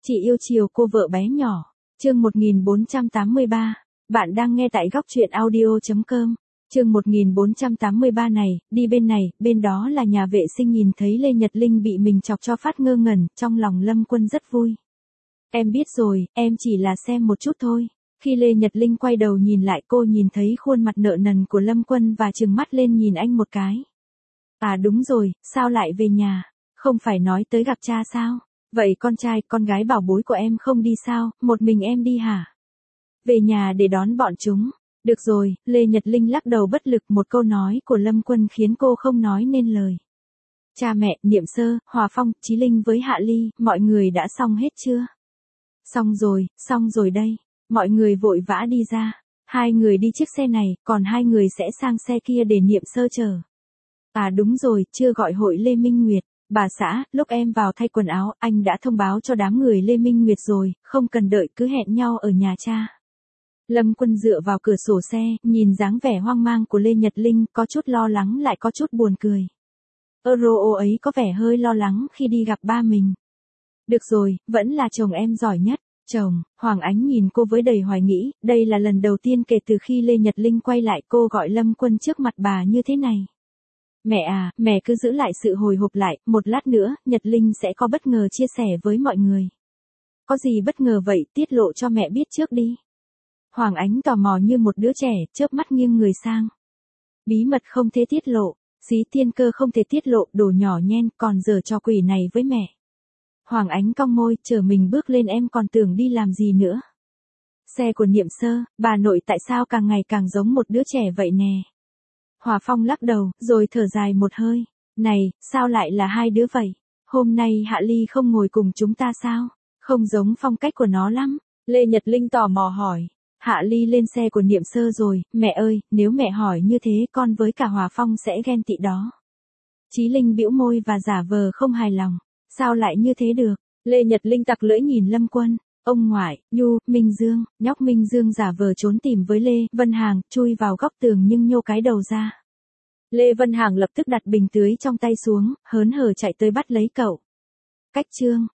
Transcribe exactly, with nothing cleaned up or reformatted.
Chị yêu chiều cô vợ bé nhỏ. Chương một nghìn bốn trăm tám mươi ba. Bạn đang nghe tại góc truyện audio chấm com. Chương một nghìn bốn trăm tám mươi ba này, đi bên này, bên đó là nhà vệ sinh nhìn thấy Lê Nhật Linh bị mình chọc cho phát ngơ ngẩn, trong lòng Lâm Quân rất vui. Em biết rồi, em chỉ là xem một chút thôi. Khi Lê Nhật Linh quay đầu nhìn lại cô nhìn thấy khuôn mặt nợ nần của Lâm Quân và trừng mắt lên nhìn anh một cái. À đúng rồi, sao lại về nhà? Không phải nói tới gặp cha sao? Vậy con trai, con gái bảo bối của em không đi sao, một mình em đi hả? Về nhà để đón bọn chúng. Được rồi, Lê Nhật Linh lắc đầu bất lực, một câu nói của Lâm Quân khiến cô không nói nên lời. Cha mẹ, Niệm Sơ, Hòa Phong, Chí Linh với Hạ Ly, mọi người đã xong hết chưa? Xong rồi, xong rồi đây. Mọi người vội vã đi ra. Hai người đi chiếc xe này, còn hai người sẽ sang xe kia để Niệm Sơ chờ. À đúng rồi, chưa gọi hội Lê Minh Nguyệt. Bà xã, lúc em vào thay quần áo, anh đã thông báo cho đám người Lê Minh Nguyệt rồi, không cần đợi, cứ hẹn nhau ở nhà cha. Lâm Quân dựa vào cửa sổ xe, nhìn dáng vẻ hoang mang của Lê Nhật Linh, có chút lo lắng lại có chút buồn cười. Euro ấy có vẻ hơi lo lắng khi đi gặp ba mình. Được rồi, vẫn là chồng em giỏi nhất. Chồng, Hoàng Ánh nhìn cô với đầy hoài nghĩ, đây là lần đầu tiên kể từ khi Lê Nhật Linh quay lại cô gọi Lâm Quân trước mặt bà như thế này. Mẹ à, mẹ cứ giữ lại sự hồi hộp lại, một lát nữa, Nhật Linh sẽ có bất ngờ chia sẻ với mọi người. Có gì bất ngờ vậy, tiết lộ cho mẹ biết trước đi. Hoàng Ánh tò mò như một đứa trẻ, chớp mắt nghiêng người sang. Bí mật không thể tiết lộ, xí tiên cơ không thể tiết lộ, đồ nhỏ nhen, còn giở trò quỷ này với mẹ. Hoàng Ánh cong môi, chờ mình bước lên em còn tưởng đi làm gì nữa. Xe của Niệm Sơ, bà nội tại sao càng ngày càng giống một đứa trẻ vậy nè. Hòa Phong lắc đầu, rồi thở dài một hơi. Này, sao lại là hai đứa vậy? Hôm nay Hạ Ly không ngồi cùng chúng ta sao? Không giống phong cách của nó lắm. Lê Nhật Linh tò mò hỏi. Hạ Ly lên xe của Niệm Sơ rồi, mẹ ơi, nếu mẹ hỏi như thế con với cả Hòa Phong sẽ ghen tị đó. Chí Linh bĩu môi và giả vờ không hài lòng. Sao lại như thế được? Lê Nhật Linh tặc lưỡi nhìn Lâm Quân. Ông ngoại, Nhu, Minh Dương, nhóc Minh Dương giả vờ trốn tìm với Lê Vân Hàng, chui vào góc tường nhưng nhô cái đầu ra. Lê Vân Hàng lập tức đặt bình tưới trong tay xuống, hớn hở chạy tới bắt lấy cậu. Cách chương,